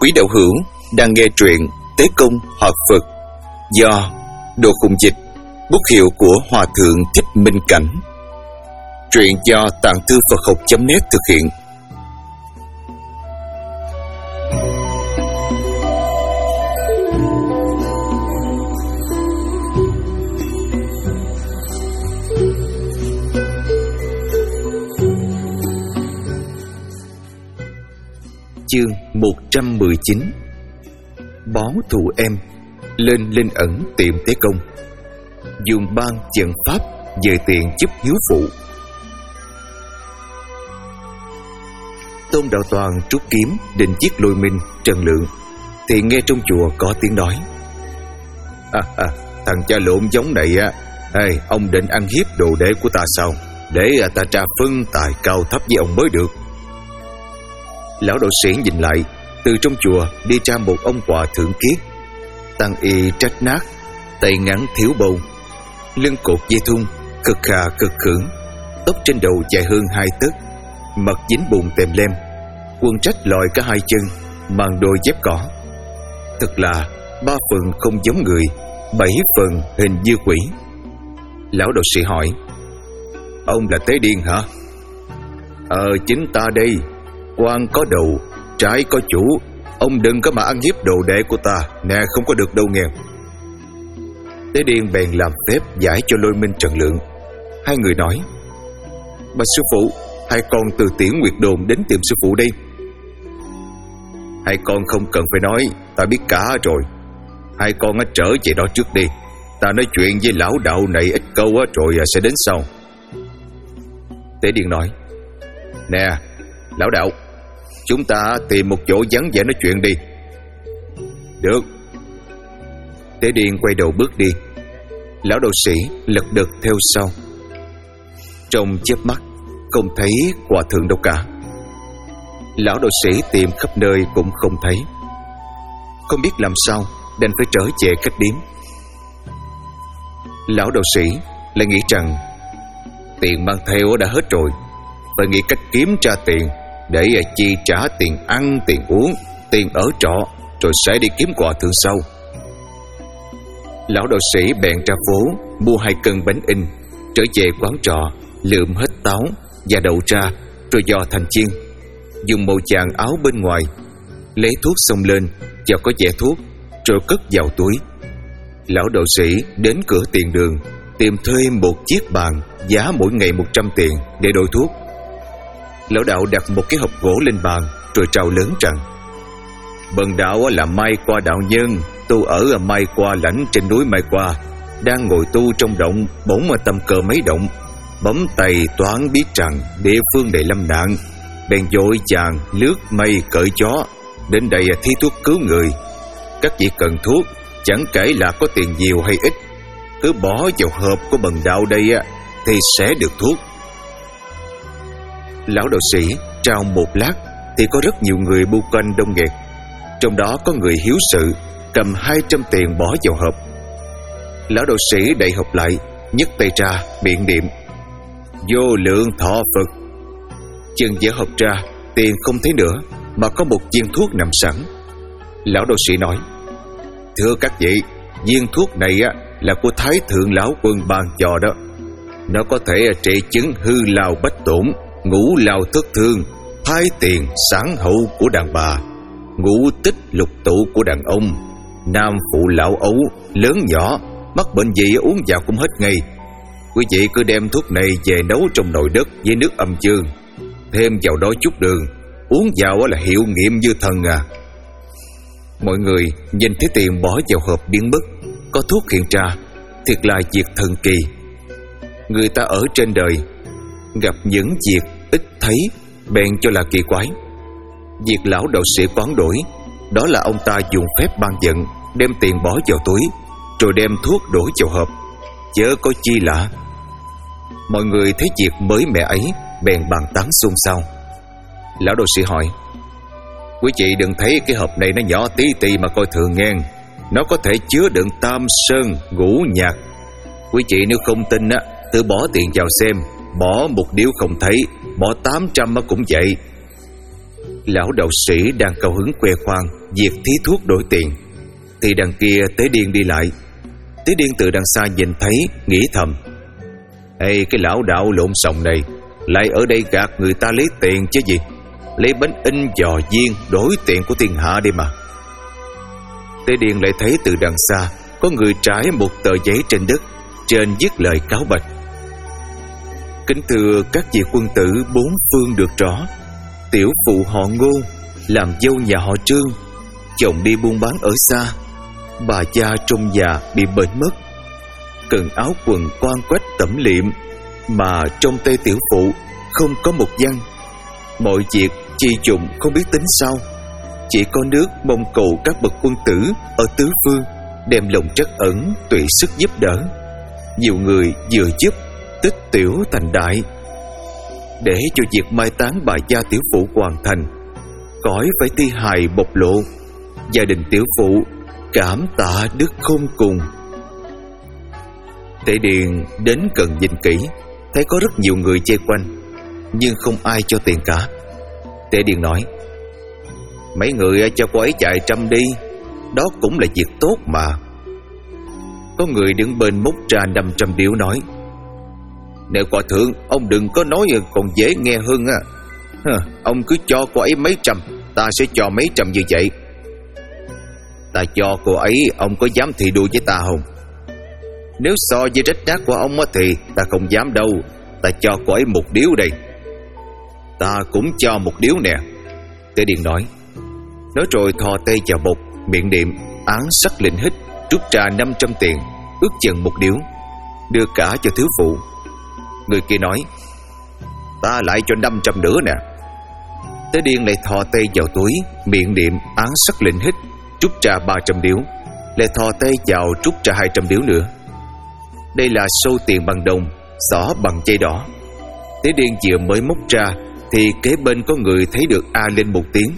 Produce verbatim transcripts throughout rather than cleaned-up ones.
Quý đạo hữu đang nghe truyện Tế Công Học Phật do Đồ Khùng Dịch, bút hiệu của Hòa Thượng Thích Minh Cảnh. Truyện do Tạng Thư Phật Học chấm net thực hiện. Chương một trăm mười chín. Bó thù em lên linh ẩn tiệm Tế Công, dùng ban trận pháp về tiện giúp hiếu phụ. Tôn Đạo Toàn trút kiếm định giết Lôi Minh, Trần Lượng, thì nghe trong chùa có tiếng nói: à, à, thằng cha lộn giống này á, hey, ông định ăn hiếp đồ đệ của ta sao? Để ta tra phân tài cao thấp với ông mới được. Lão đạo sĩ nhìn lại, từ trong chùa đi ra một ông hòa thượng kiết, tăng y trách nát, tay ngắn thiếu bầu, lưng cột dây thun, cực khà cực khưởng, tóc trên đầu dài hơn hai tấc, mặt dính bùn tèm lem, quần trách lòi cả hai chân, mang đôi dép cỏ. Thật là ba phần không giống người, bảy phần hình như quỷ. Lão đạo sĩ hỏi: ông là Tế Điên hả? Ờ chính ta đây. Quan có đầu, trái có chủ, ông đừng có mà ăn hiếp đồ đệ của ta, nè không có được đâu nghe. Tế Điên bèn làm phép giải cho Lôi Minh, Trần Lượng. Hai người nói: bạch sư phụ, hai con từ Tiễn Nguyệt Đồn đến tìm sư phụ đây. Hai con không cần phải nói, ta biết cả rồi. Hai con trở về đó trước đi, ta nói chuyện với lão đạo này ít câu rồi sẽ đến sau. Tế Điên nói: nè lão đạo, chúng ta tìm một chỗ vắng vẻ nói chuyện đi. Được. Tế Điên quay đầu bước đi. Lão đạo sĩ lật đật theo sau. Trong chớp mắt không thấy hòa thượng đâu cả. Lão đạo sĩ tìm khắp nơi cũng không thấy. Không biết làm sao, đành phải trở về khách điếm. Lão đạo sĩ lại nghĩ rằng tiền mang theo đã hết rồi, phải nghĩ cách kiếm ra tiền để chi trả tiền ăn, tiền uống, tiền ở trọ, rồi sẽ đi kiếm hòa thượng sau. Lão đạo sĩ bèn ra phố mua hai cân bánh in, trở về quán trọ lượm hết táo và đậu ra, rồi dò thành chiên, dùng màu vàng áo bên ngoài, lấy thuốc xông lên và có vẽ thuốc, rồi cất vào túi. Lão đạo sĩ đến cửa tiền đường tìm thuê một chiếc bàn giá mỗi ngày một trăm tiền để đổi thuốc. Lão đạo đặt một cái hộp gỗ lên bàn, rồi trao lớn rằng: bần đạo là Mai Qua đạo nhân, tu ở Mai Qua lãnh trên núi Mai Qua, đang ngồi tu trong động, bỗng tâm cơ mấy động, bấm tay toán biết rằng địa phương đầy lâm nạn, bèn vội vàng lướt mây cởi chó đến đây thi thuốc cứu người. Các vị cần thuốc, chẳng kể là có tiền nhiều hay ít, cứ bỏ vào hộp của bần đạo đây thì sẽ được thuốc. Lão đạo sĩ trao một lát thì có rất nhiều người bu quanh đông nghẹt. Trong đó có người hiếu sự cầm hai trăm tiền bỏ vào hộp. Lão đạo sĩ đậy hộp lại, nhấc tay ra biện niệm: vô lượng thọ Phật. Chừng dở hộp ra, tiền không thấy nữa, mà có một viên thuốc nằm sẵn. Lão đạo sĩ nói: thưa các vị, viên thuốc này là của Thái Thượng Lão Quân ban cho đó. Nó có thể trị chứng hư lao bách tổn, ngũ lao thất thương, thai tiền sản hậu của đàn bà, ngũ tích lục tụ của đàn ông, nam phụ lão ấu, lớn nhỏ, mắc bệnh gì uống vào cũng hết ngay. Quý vị cứ đem thuốc này về nấu trong nồi đất với nước âm dương, thêm vào đó chút đường, uống vào là hiệu nghiệm như thần à. Mọi người nhìn thấy tiền bỏ vào hộp biến mất, có thuốc hiện ra, thiệt là việc thần kỳ. Người ta ở trên đời gặp những việc ít thấy bèn cho là kỳ quái. Việc lão đạo sĩ quán đổi, đó là ông ta dùng phép ban giận, đem tiền bỏ vào túi, rồi đem thuốc đổ vào hộp, chớ có chi lạ. Mọi người thấy việc mới mẻ ấy bèn bàn tán xôn xao. Lão đạo sĩ hỏi: quý vị đừng thấy cái hộp này nó nhỏ tí tì mà coi thường ngang, nó có thể chứa đựng tam sơn ngũ nhạc. Quý vị nếu không tin á, thử bỏ tiền vào xem, bỏ một điếu không thấy, bỏ tám trăm cũng vậy. Lão đạo sĩ đang cao hứng khoe khoang việc thí thuốc đổi tiền, thì đằng kia Tế Điên đi lại. Tế Điên từ đằng xa nhìn thấy, nghĩ thầm: Ê, cái lão đạo lộn xộn này lại ở đây gạt người ta lấy tiền chứ gì. Lấy bánh in giò viên đổi tiền của thiên hạ đi mà. Tế Điên lại thấy từ đằng xa có người trải một tờ giấy trên đất, trên viết lời cáo bạch: Kính thưa các vị quân tử bốn phương được rõ, tiểu phụ họ Ngô, làm dâu nhà họ Trương, chồng đi buôn bán ở xa, bà cha trong nhà bị bệnh mất, cần áo quần quan quách tẩm liệm, mà trong tay tiểu phụ không có một văn. Mọi việc chi dụng không biết tính sao, chỉ có nước mong cầu các bậc quân tử ở tứ phương đem lòng trắc ẩn tùy sức giúp đỡ. Nhiều người vừa giúp tích tiểu thành đại. Để cho việc mai táng bà gia tiểu phụ hoàn thành, cõi phải thi hài bộc lộ, gia đình tiểu phụ cảm tạ đức không cùng. Tế Điền đến gần nhìn kỹ, thấy có rất nhiều người vây quanh, nhưng không ai cho tiền cả. Tế Điền nói: Mấy người cho cô ấy vài trăm đi, đó cũng là việc tốt mà. Có người đứng bên móc ra năm trăm điếu nói: Nếu hòa thượng, ông đừng có nói còn dễ nghe hơn á. Hờ, ông cứ cho cô ấy mấy trăm, ta sẽ cho mấy trăm như vậy. Ta cho cô ấy, ông có dám thì đùa với ta không? Nếu so với rách nát của ông thì ta không dám đâu. Ta cho cô ấy một điếu đây. Ta cũng cho một điếu nè. Tế Điền nói. Nói rồi thò tay vào bột, miệng niệm án sắc lệnh hít, rút ra năm trăm tiền, ước chừng một điếu, đưa cả cho thiếu phụ. Người kia nói: Ta lại cho năm trăm nữa nè. Tế Điền lại thò tay vào túi, miệng niệm án sắc lệnh hít, rút ra ba trăm điếu, lại thò tay vào rút ra hai trăm điếu nữa. Đây là sâu tiền bằng đồng, xỏ bằng dây đỏ. Tế Điền vừa mới móc ra thì kế bên có người thấy được a lên một tiếng.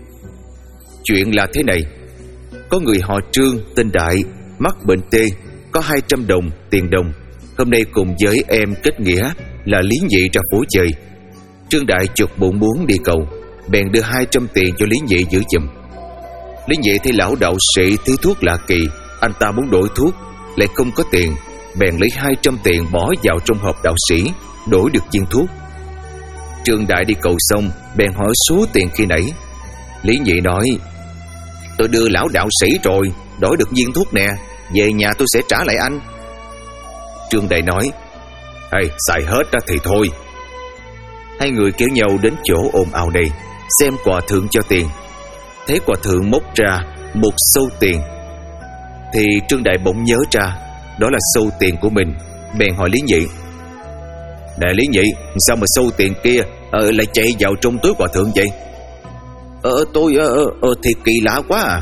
Chuyện là thế này: có người họ Trương tên Đại, mắc bệnh tê, có hai trăm đồng tiền đồng, hôm nay cùng với em kết nghĩa là Lý Nhị ra phố chơi. Trương Đại chợt bụng muốn đi cầu, bèn đưa hai trăm tiền cho Lý Nhị giữ giùm. Lý Nhị thấy lão đạo sĩ thấy thuốc lạ kỳ, anh ta muốn đổi thuốc lại không có tiền, bèn lấy hai trăm tiền bỏ vào trong hộp đạo sĩ, đổi được viên thuốc. Trương Đại đi cầu xong, bèn hỏi số tiền khi nãy. Lý Nhị nói: Tôi đưa lão đạo sĩ rồi, đổi được viên thuốc nè, về nhà tôi sẽ trả lại anh. Trương Đại nói: Hay, xài hết ra thì thôi. Hai người kéo nhau đến chỗ ồn ào này, xem hòa thượng cho tiền. Thấy hòa thượng móc ra một xâu tiền, thì Trương Đại bỗng nhớ ra đó là xâu tiền của mình, bèn hỏi Lý Nhị: Nè Lý Nhị, sao mà xâu tiền kia ờ, lại chạy vào trong túi hòa thượng vậy? Ờ tôi ờ, ờ, thì kỳ lạ quá à.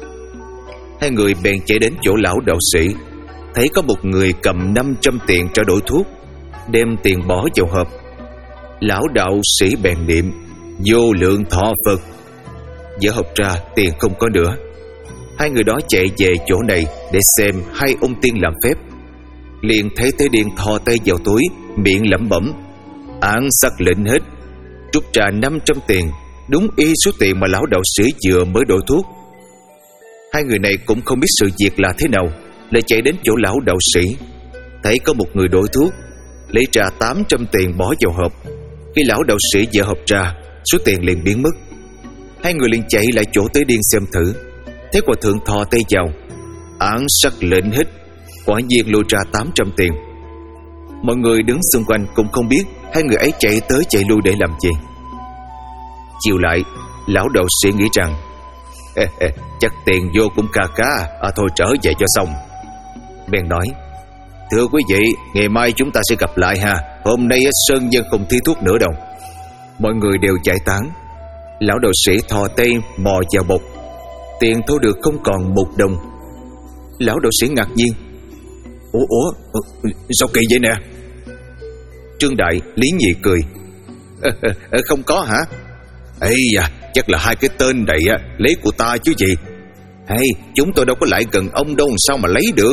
Hai người bèn chạy đến chỗ lão đạo sĩ, thấy có một người cầm năm trăm tiền trao đổi thuốc, đem tiền bỏ vào hộp. Lão đạo sĩ bèn niệm vô lượng thọ Phật. Dỡ hộp ra, tiền không có nữa. Hai người đó chạy về chỗ này để xem hai ông tiên làm phép. Liền thấy Tế Điền thò tay vào túi, miệng lẩm bẩm án sắc lệnh hết, rút ra năm trăm tiền, đúng y số tiền mà lão đạo sĩ vừa mới đổi thuốc. Hai người này cũng không biết sự việc là thế nào, lại chạy đến chỗ lão đạo sĩ, thấy có một người đổi thuốc, lấy ra tám trăm tiền bỏ vào hộp. Khi lão đạo sĩ dỡ hộp ra, số tiền liền biến mất. Hai người liền chạy lại chỗ Tế Điền xem thử. Thấy hòa thượng thò tay vào, án sắc lệnh hít, quả nhiên lôi ra tám trăm tiền. Mọi người đứng xung quanh cũng không biết hai người ấy chạy tới chạy lui để làm gì. Chiều lại, lão đạo sĩ nghĩ rằng ê, ê, chắc tiền vô cũng kha khá, à, thôi trở về cho xong. Bèn nói: Thưa quý vị, ngày mai chúng ta sẽ gặp lại ha. Hôm nay Sơn Dân không thi thuốc nữa đâu. Mọi người đều giải tán. Lão đạo sĩ thò tay mò vào bọc, tiền thu được không còn một đồng. Lão đạo sĩ ngạc nhiên: Ủa, ủa, sao kỳ vậy nè? Trương Đại, Lý Nhị cười: Không có hả? Ây da, chắc là hai cái tên này lấy của ta chứ gì. Hay, chúng tôi đâu có lại gần ông đâu, sao mà lấy được?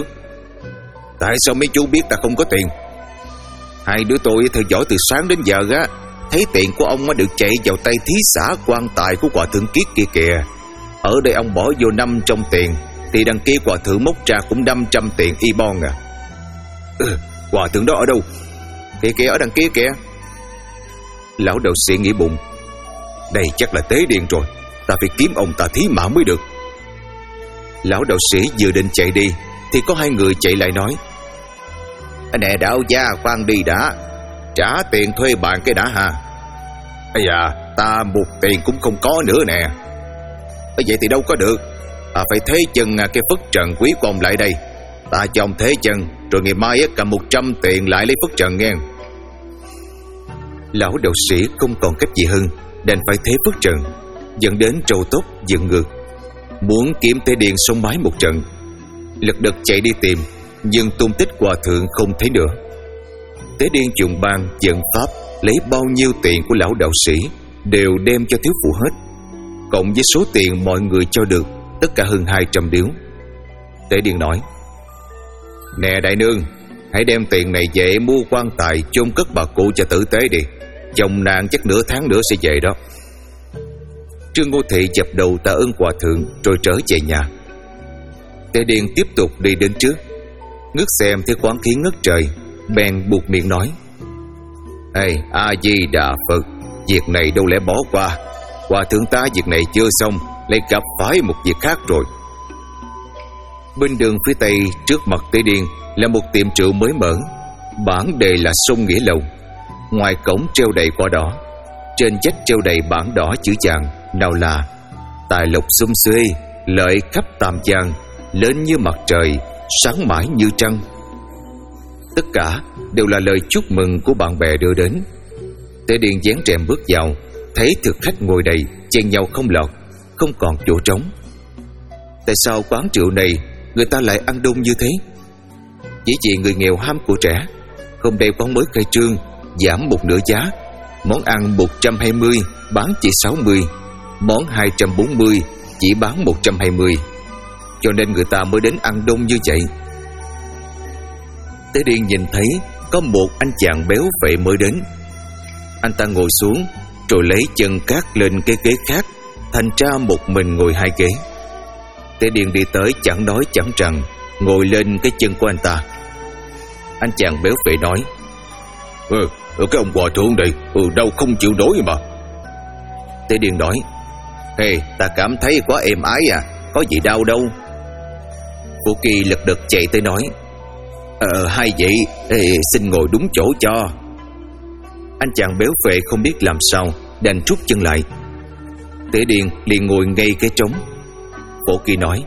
Tại sao mấy chú biết ta không có tiền? Hai đứa tôi theo dõi từ sáng đến giờ á, Thấy tiền của ông được chạy vào tay thí xã quan tài của Hòa Thượng Kiết kia kìa. Ở đây ông bỏ vô năm trong tiền thì đằng kia Hòa Thượng móc ra cũng năm trăm tiền y bon à. Ừ, Hòa Thượng đó ở đâu? Kìa kìa, ở đằng kia kìa. Lão đạo sĩ nghĩ bụng, đây chắc là Tế Điền rồi, ta phải kiếm ông ta thí mạng mới được. Lão đạo sĩ vừa định chạy đi thì có hai người chạy lại nói: Nè đạo gia, khoan đi đã, trả tiền thuê bàn cái đã ha. Ây da, ta một tiền cũng không có nữa nè. Vậy thì đâu có được, à, phải thế chân cái phất trần quý của ông lại đây. Ta cho ông thế chân, rồi ngày mai cầm một trăm tiền lại lấy phất trần nghe. Lão đạo sĩ không còn cách gì hơn, đành phải thế phất trần, dẫn đến trâu tóc dựng ngược, muốn kiếm Tế Điền sống mái một trận. Lật đật chạy đi tìm, nhưng tung tích Hòa Thượng không thấy nữa. Tế Điền dùng bang dẫn pháp lấy bao nhiêu tiền của lão đạo sĩ đều đem cho thiếu phụ hết, cộng với số tiền mọi người cho được, tất cả hơn hai trăm điếu. Tế Điền nói: Nè đại nương, hãy đem tiền này về mua quan tài chôn cất bà cụ cho tử tế đi. Chồng nàng chắc nửa tháng nữa sẽ về đó. Trương Ngô Thị dập đầu tạ ơn Hòa Thượng rồi trở về nhà. Tế Điền tiếp tục đi đến trước, ngước xem thấy quán khí ngất trời, bèn buộc miệng nói: Ê, A Di Đà Phật, việc này đâu lẽ bỏ qua. Hòa Thượng ta việc này chưa xong, lại gặp phải một việc khác rồi. Bên đường phía tây trước mặt Tế Điền là một tiệm rượu mới mở, bảng đề là Sông Nghĩa Lầu. Ngoài cổng treo đầy quả đỏ, trên vách treo đầy bảng đỏ chữ vàng, nào là tài lộc sum xuê, lợi khắp tam gian, lên như mặt trời, sáng mãi như trăng. Tất cả đều là lời chúc mừng của bạn bè đưa đến. Tế Điền dán rèm bước vào, thấy thực khách ngồi đầy, chen nhau không lọt, không còn chỗ trống. Tại sao quán rượu này người ta lại ăn đông như thế? Chỉ vì người nghèo ham của trẻ, hôm nay quán mới khai trương, giảm một nửa giá. Món ăn một trăm hai mươi bán chỉ sáu mươi, món hai trăm bốn mươi chỉ bán một trăm hai mươi, cho nên người ta mới đến ăn đông như vậy. Tế Điền nhìn thấy có một anh chàng béo phệ mới đến. Anh ta ngồi xuống rồi lấy chân cát lên cái ghế khác, thành ra một mình ngồi hai ghế. Tế Điền đi tới chẳng nói chẳng rằng, ngồi lên cái chân của anh ta. Anh chàng béo phệ nói: Ừ, cái ông Hòa Thượng này ừ, đâu không chịu nổi mà. Tế Điền nói: Hey, ta cảm thấy quá êm ái à, có gì đau đâu. Phổ Kỳ lật đật chạy tới nói: Ờ, hai vị, ê, xin ngồi đúng chỗ cho. Anh chàng béo phệ không biết làm sao, đành rút chân lại. Tế Điền liền ngồi ngay cái trống. Phổ Kỳ nói: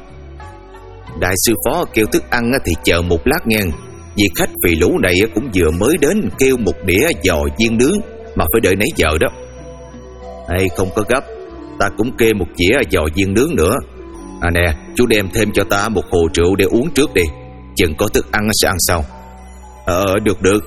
Đại sư phó kêu thức ăn thì chờ một lát nghe, vì khách vì lũ này cũng vừa mới đến kêu một đĩa giò viên nướng mà phải đợi nãy giờ đó. Hay không có gấp, ta cũng kêu một dĩa giò viên nướng nữa. À nè, chú đem thêm cho ta một hồ rượu để uống trước đi, chừng có thức ăn sẽ ăn sau. Ờ, được được.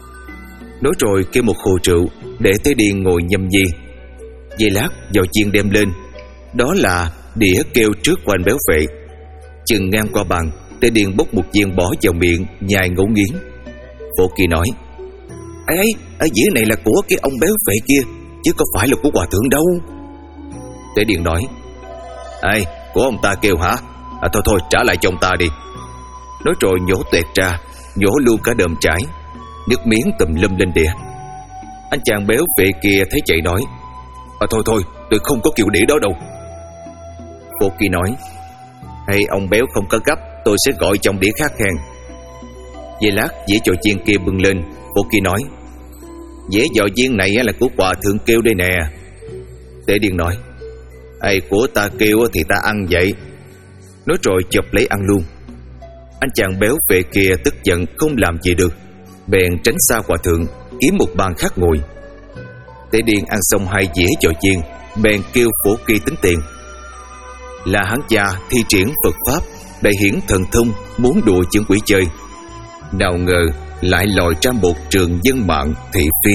Nói rồi kêu một hồ rượu để Tế Điền ngồi nhâm nhi. Giây lát giò chiên đem lên, đó là đĩa kêu trước của anh béo phệ. Chừng ngang qua bàn, Tế Điền bốc một viên bỏ vào miệng, nhai ngấu nghiến. Phổ Kỳ nói: Ấy ấy, ở dĩa này là của cái ông béo phệ kia, chứ có phải là của Hòa Thượng đâu. Tế Điền nói: Ê, của ông ta kêu hả? À, thôi thôi, trả lại cho ông ta đi. Nói rồi nhổ tuẹt ra, nhổ luôn cả đờm chải, nước miếng tùm lum lên đĩa. Anh chàng béo phệ kia thấy vậy nói: À thôi thôi, tôi không có kiểu đĩa đó đâu. Phổ Kỳ nói: Hay ông béo không có gấp, tôi sẽ gọi trong đĩa khác khen. Về lát dĩa giò chiên kia bưng lên, Phổ Kỳ nói: Dĩa giò chiên này là của Hòa Thượng kêu đây nè. Tế Điền nói: Ê, của ta kêu thì ta ăn vậy. Nói rồi chụp lấy ăn luôn. Anh chàng béo phệ kia tức giận không làm gì được, bèn tránh xa Hòa Thượng, kiếm một bàn khác ngồi. Tế Điền ăn xong hai dĩa giò chiên, bèn kêu Phổ Kỳ tính tiền. Là hắn gia thi triển Phật pháp, đại hiển thần thông, muốn đùa chứng quỷ chơi, nào ngờ lại lòi ra một trường dân mạng thị phi.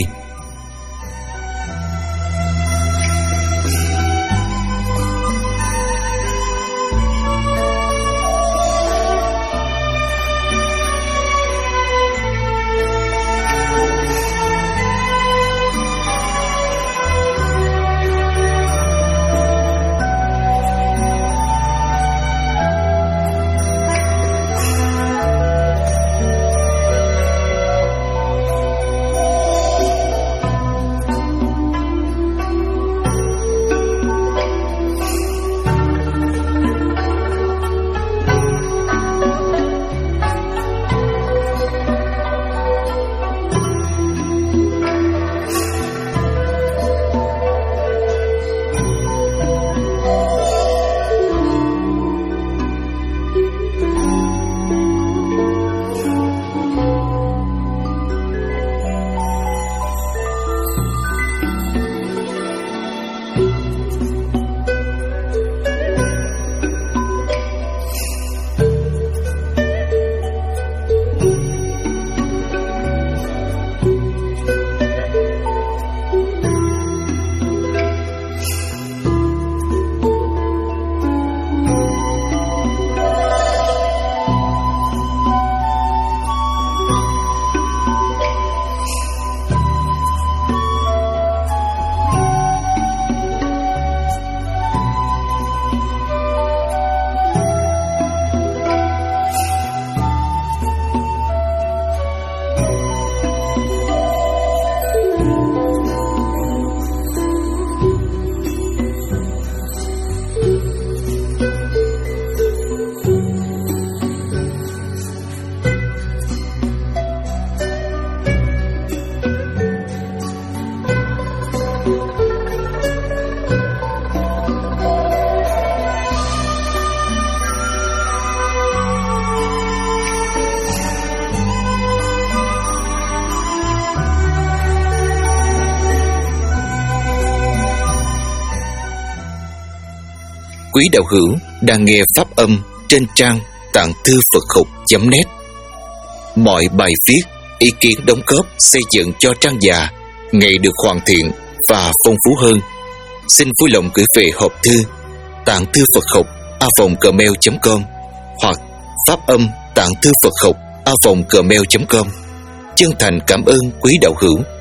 quý đạo hữu đang nghe pháp âm trên trang tạng thư Phật học chấm net. Mọi bài viết, ý kiến đóng góp xây dựng cho trang già ngày được hoàn thiện và phong phú hơn. Xin vui lòng gửi về hộp thư tạng thư Phật học a vòng gmail chấm com hoặc pháp âm tạng thư Phật học a vòng gmail chấm com. Chân thành cảm ơn quý đạo hữu